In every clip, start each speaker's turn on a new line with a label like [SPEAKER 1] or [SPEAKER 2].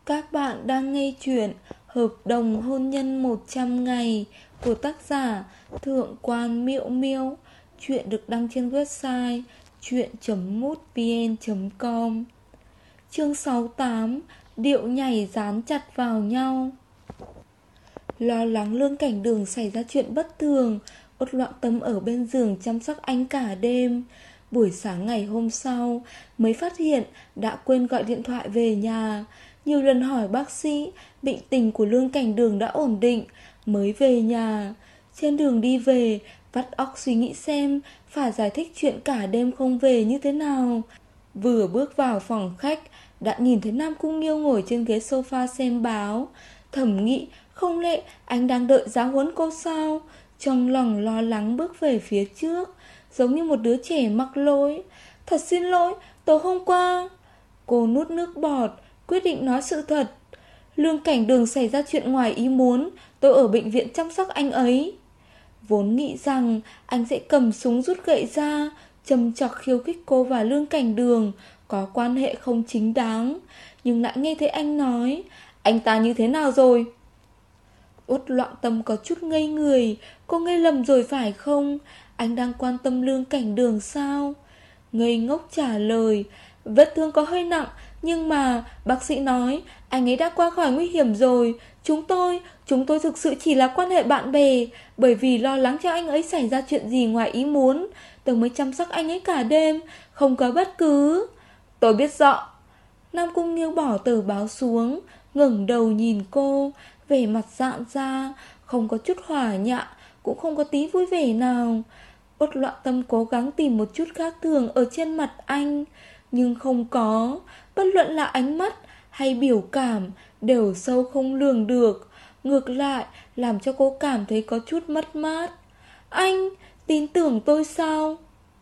[SPEAKER 1] Các bạn đang nghe chuyện Hợp đồng hôn nhân 100 ngày của tác giả Thượng quan Miễu Miễu. Chuyện được đăng trên website chuyện.mútvn.com. Chương 68. Điệu nhảy dán chặt vào nhau. Lo lắng Lương Cảnh Đường xảy ra chuyện bất thường, Uất Loạn Tâm ở bên giường chăm sóc anh cả đêm. Buổi sáng ngày hôm sau mới phát hiện đã quên gọi điện thoại về nhà. Nhiều lần hỏi bác sĩ, bệnh tình của Lương Cảnh Đường đã ổn định, mới về nhà. Trên đường đi về, vắt óc suy nghĩ xem phải giải thích chuyện cả đêm không về như thế nào. Vừa bước vào phòng khách, đã nhìn thấy Nam Cung Nghiêu ngồi trên ghế sofa xem báo. Thẩm nghĩ, không lẽ anh đang đợi giáo huấn cô sao? Trong lòng lo lắng bước về phía trước, giống như một đứa trẻ mắc lỗi. Thật xin lỗi, tối hôm qua. Cô nuốt nước bọt, quyết định nói sự thật. Lương Cảnh Đường xảy ra chuyện ngoài ý muốn, tôi ở bệnh viện chăm sóc anh ấy. Vốn nghĩ rằng anh sẽ cầm súng rút gậy ra, châm chọc khiêu khích cô và Lương Cảnh Đường có quan hệ không chính đáng, nhưng lại nghe thấy anh nói, anh ta như thế nào rồi? Uất Loạn Tâm có chút ngây người. Cô ngây lầm rồi phải không? Anh đang quan tâm Lương Cảnh Đường sao? Ngây ngốc trả lời, vết thương có hơi nặng, nhưng mà bác sĩ nói anh ấy đã qua khỏi nguy hiểm rồi. Chúng tôi thực sự chỉ là quan hệ bạn bè. Bởi vì lo lắng cho anh ấy xảy ra chuyện gì ngoài ý muốn, tôi mới chăm sóc anh ấy cả đêm, không có bất cứ. Tôi biết rõ. Nam Cung Nghiêu bỏ tờ báo xuống, ngẩng đầu nhìn cô, vẻ mặt rạn ra, không có chút hỏa nhạ, cũng không có tí vui vẻ nào. Uất Loạn Tâm cố gắng tìm một chút khác thường ở trên mặt anh, nhưng không có. Bất luận là ánh mắt hay biểu cảm đều sâu không lường được, ngược lại làm cho cô cảm thấy có chút mất mát. Anh tin tưởng tôi sao?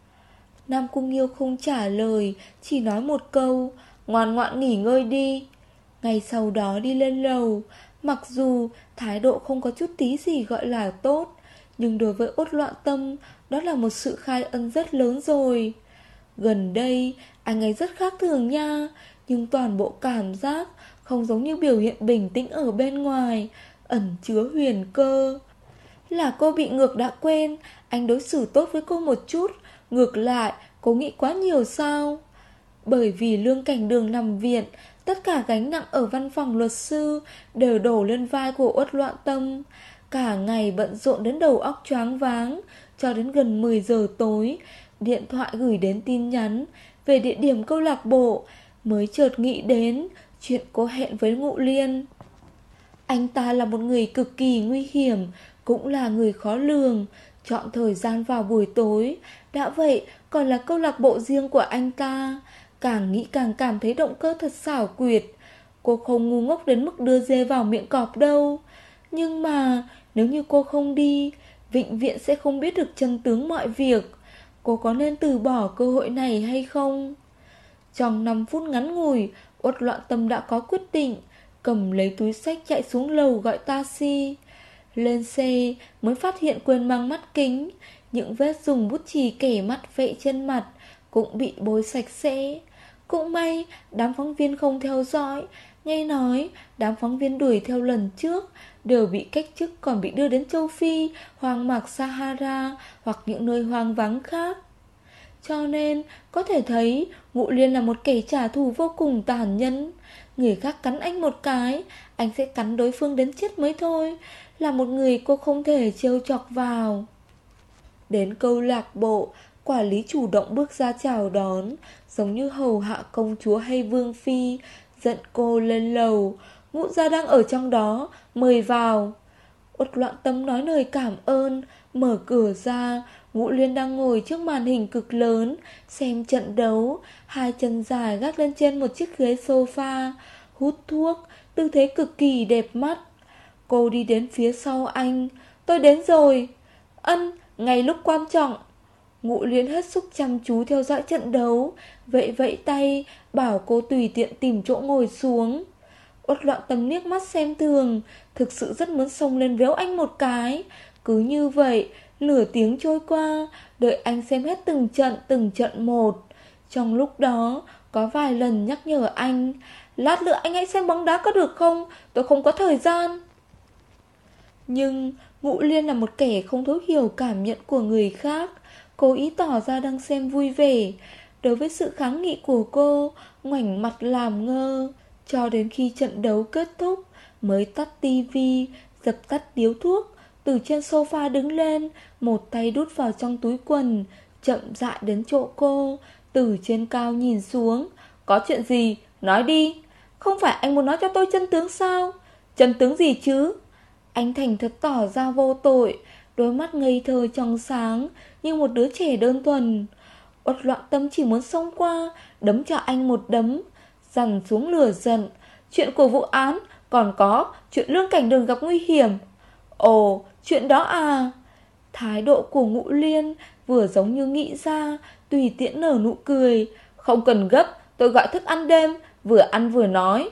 [SPEAKER 1] Nam Cung Nghiêu không trả lời, chỉ nói một câu, ngoan ngoãn nghỉ ngơi đi. Ngày sau đó đi lên lầu, mặc dù thái độ không có chút tí gì gọi là tốt, nhưng đối với Uất Loạn Tâm, đó là một sự khai ân rất lớn rồi. Gần đây, anh ấy rất khác thường nha, nhưng toàn bộ cảm giác không giống như biểu hiện bình tĩnh ở bên ngoài, ẩn chứa huyền cơ. Là cô bị ngược đã quen, anh đối xử tốt với cô một chút, ngược lại, cô nghĩ quá nhiều sao? Bởi vì Lương Cảnh Đường nằm viện, tất cả gánh nặng ở văn phòng luật sư đều đổ lên vai của Uất Loạn Tâm. Cả ngày bận rộn đến đầu óc choáng váng, cho đến gần 10 giờ tối, điện thoại gửi đến tin nhắn về địa điểm câu lạc bộ, mới chợt nghĩ đến chuyện cô hẹn với Ngụ Liên. Anh ta là một người cực kỳ nguy hiểm, cũng là người khó lường, chọn thời gian vào buổi tối, đã vậy còn là câu lạc bộ riêng của anh ta. Càng nghĩ càng cảm thấy động cơ thật xảo quyệt. Cô không ngu ngốc đến mức đưa dê vào miệng cọp đâu. Nhưng mà nếu như cô không đi, bệnh viện sẽ không biết được chân tướng mọi việc. Cô có nên từ bỏ cơ hội này hay không? Trong 5 phút ngắn ngủi, Uất Loạn Tâm đã có quyết định, cầm lấy túi xách chạy xuống lầu gọi taxi. Lên xe mới phát hiện quên mang mắt kính, những vết dùng bút chì kẻ mắt vẽ trên mặt cũng bị bôi sạch sẽ. Cũng may đám phóng viên không theo dõi. Nghe nói đám phóng viên đuổi theo lần trước đều bị cách chức, còn bị đưa đến châu Phi, hoang mạc Sahara hoặc những nơi hoang vắng khác. Cho nên có thể thấy Ngụ Liên là một kẻ trả thù vô cùng tàn nhẫn. Người khác cắn anh một cái, anh sẽ cắn đối phương đến chết mới thôi. Là một người cô không thể trêu chọc vào. Đến câu lạc bộ, quản lý chủ động bước ra chào đón, giống như hầu hạ công chúa hay vương phi, dẫn cô lên lầu. Ngũ gia đang ở trong đó, mời vào. Uất Loạn Tâm nói lời cảm ơn, mở cửa ra. Ngũ Liên đang ngồi trước màn hình cực lớn xem trận đấu, hai chân dài gác lên trên một chiếc ghế sofa, hút thuốc, tư thế cực kỳ đẹp mắt. Cô đi đến phía sau anh. Tôi đến rồi. Ngay lúc quan trọng. Ngũ Liên hết sức chăm chú theo dõi trận đấu, vẫy tay bảo cô tùy tiện tìm chỗ ngồi xuống. Uất Loạn Tâm liếc mắt xem thường, thực sự rất muốn xông lên véo anh một cái. Cứ như vậy, nửa tiếng trôi qua, đợi anh xem hết từng trận một. Trong lúc đó, có vài lần nhắc nhở anh, lát nữa anh hãy xem bóng đá có được không, tôi không có thời gian. Nhưng Ngũ Liên là một kẻ không thấu hiểu cảm nhận của người khác, cố ý tỏ ra đang xem vui vẻ. Đối với sự kháng nghị của cô, ngoảnh mặt làm ngơ, cho đến khi trận đấu kết thúc mới tắt tivi, dập tắt điếu thuốc, từ trên sofa đứng lên, một tay đút vào trong túi quần, chậm rãi đến chỗ cô, từ trên cao nhìn xuống. Có chuyện gì? Nói đi. Không phải anh muốn nói cho tôi chân tướng sao? Chân tướng gì chứ? Anh thành thật tỏ ra vô tội, đôi mắt ngây thơ trong sáng như một đứa trẻ đơn thuần. Uất Loạn Tâm chỉ muốn xông qua, đấm cho anh một đấm, dằn xuống lửa giận. Chuyện của vụ án, còn có chuyện Lương Cảnh Đường gặp nguy hiểm. Ồ, chuyện đó à? Thái độ của Ngũ Liên vừa giống như nghĩ ra, tùy tiện nở nụ cười. Không cần gấp, tôi gọi thức ăn đêm, vừa ăn vừa nói.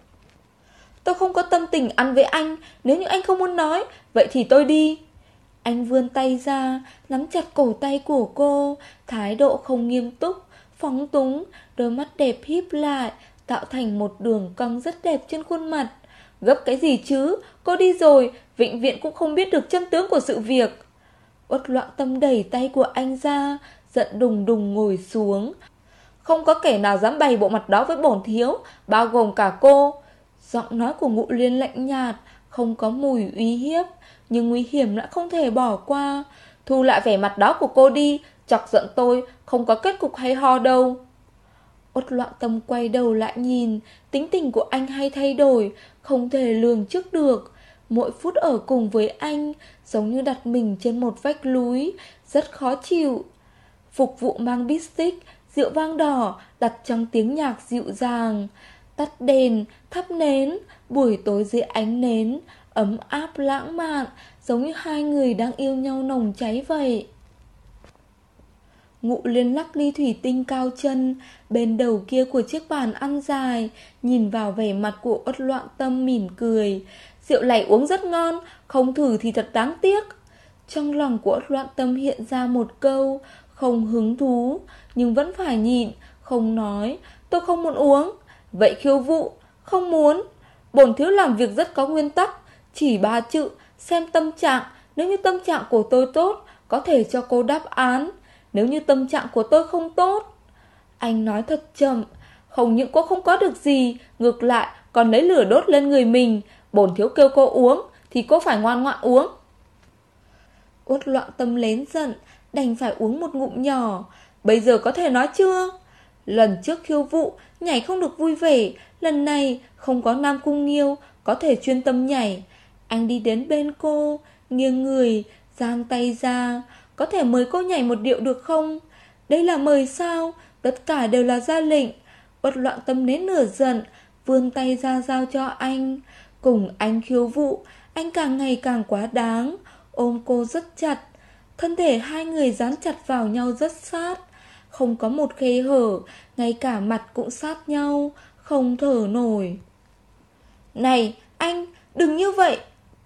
[SPEAKER 1] Tôi không có tâm tình ăn với anh, nếu như anh không muốn nói, vậy thì tôi đi. Anh vươn tay ra, nắm chặt cổ tay của cô, thái độ không nghiêm túc, phóng túng, đôi mắt đẹp híp lại, tạo thành một đường cong rất đẹp trên khuôn mặt. Gấp cái gì chứ, cô đi rồi, vĩnh viễn cũng không biết được chân tướng của sự việc. Uất Loạn Tâm đẩy tay của anh ra, giận đùng đùng ngồi xuống. Không có kẻ nào dám bày bộ mặt đó với bổn thiếu, bao gồm cả cô. Giọng nói của Ngũ Liên lạnh nhạt, không có mùi uy hiếp, nhưng nguy hiểm lại không thể bỏ qua. Thu lại vẻ mặt đó của cô đi, chọc giận tôi, không có kết cục hay ho đâu. Uất Loạn Tâm quay đầu lại nhìn, tính tình của anh hay thay đổi, không thể lường trước được. Mỗi phút ở cùng với anh, giống như đặt mình trên một vách núi, rất khó chịu. Phục vụ mang bít stick, rượu vang đỏ, đặt trong tiếng nhạc dịu dàng. Tắt đèn, thắp nến, buổi tối dưới ánh nến, ấm áp lãng mạn, giống như hai người đang yêu nhau nồng cháy vậy. Ngụ Liên lắc ly thủy tinh cao chân, bên đầu kia của chiếc bàn ăn dài, nhìn vào vẻ mặt của Uất Loạn Tâm mỉm cười. Rượu này uống rất ngon, không thử thì thật đáng tiếc. Trong lòng của Uất Loạn Tâm hiện ra một câu, không hứng thú, nhưng vẫn phải nhịn, không nói, tôi không muốn uống. Vậy Khiêu Vũ, không muốn. Bổn thiếu làm việc rất có nguyên tắc, chỉ 3 chữ, xem tâm trạng. Nếu như tâm trạng của tôi tốt, có thể cho cô đáp án. Nếu như tâm trạng của tôi không tốt. Anh nói thật chậm, không những cô không có được gì, ngược lại còn lấy lửa đốt lên người mình. Bổn thiếu kêu cô uống thì cô phải ngoan ngoãn uống. Uất Loạn Tâm lén giận, đành phải uống một ngụm nhỏ. Bây giờ có thể nói chưa? Lần trước Khiêu Vũ nhảy không được vui vẻ, lần này không có Nam Cung Nghiêu, có thể chuyên tâm nhảy. Anh đi đến bên cô, nghiêng người, giang tay ra. Có thể mời cô nhảy một điệu được không? Đây là mời sao? Tất cả đều là ra lệnh. Uất Loạn Tâm nén nửa giận, vươn tay ra giao cho anh. Cùng anh khiêu vũ, anh càng ngày càng quá đáng, ôm cô rất chặt. Thân thể hai người dán chặt vào nhau rất sát, không có một khe hở, ngay cả mặt cũng sát nhau, không thở nổi. Này, anh, đừng như vậy.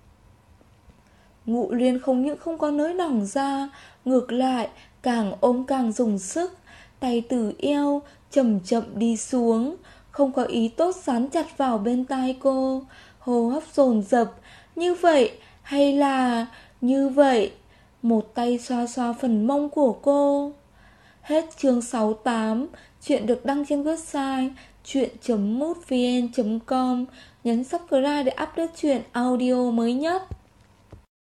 [SPEAKER 1] Ngụ Liên không những không có nới lỏng ra, ngược lại, càng ôm càng dùng sức, tay từ eo, chậm chậm đi xuống, không có ý tốt dán chặt vào bên tai cô, hô hấp dồn dập, như vậy, hay là, như vậy, một tay xoa xoa phần mông của cô. Hết chương 68, chuyện được đăng trên website chuyện.mútvn.com, nhấn subscribe để update chuyện audio mới nhất.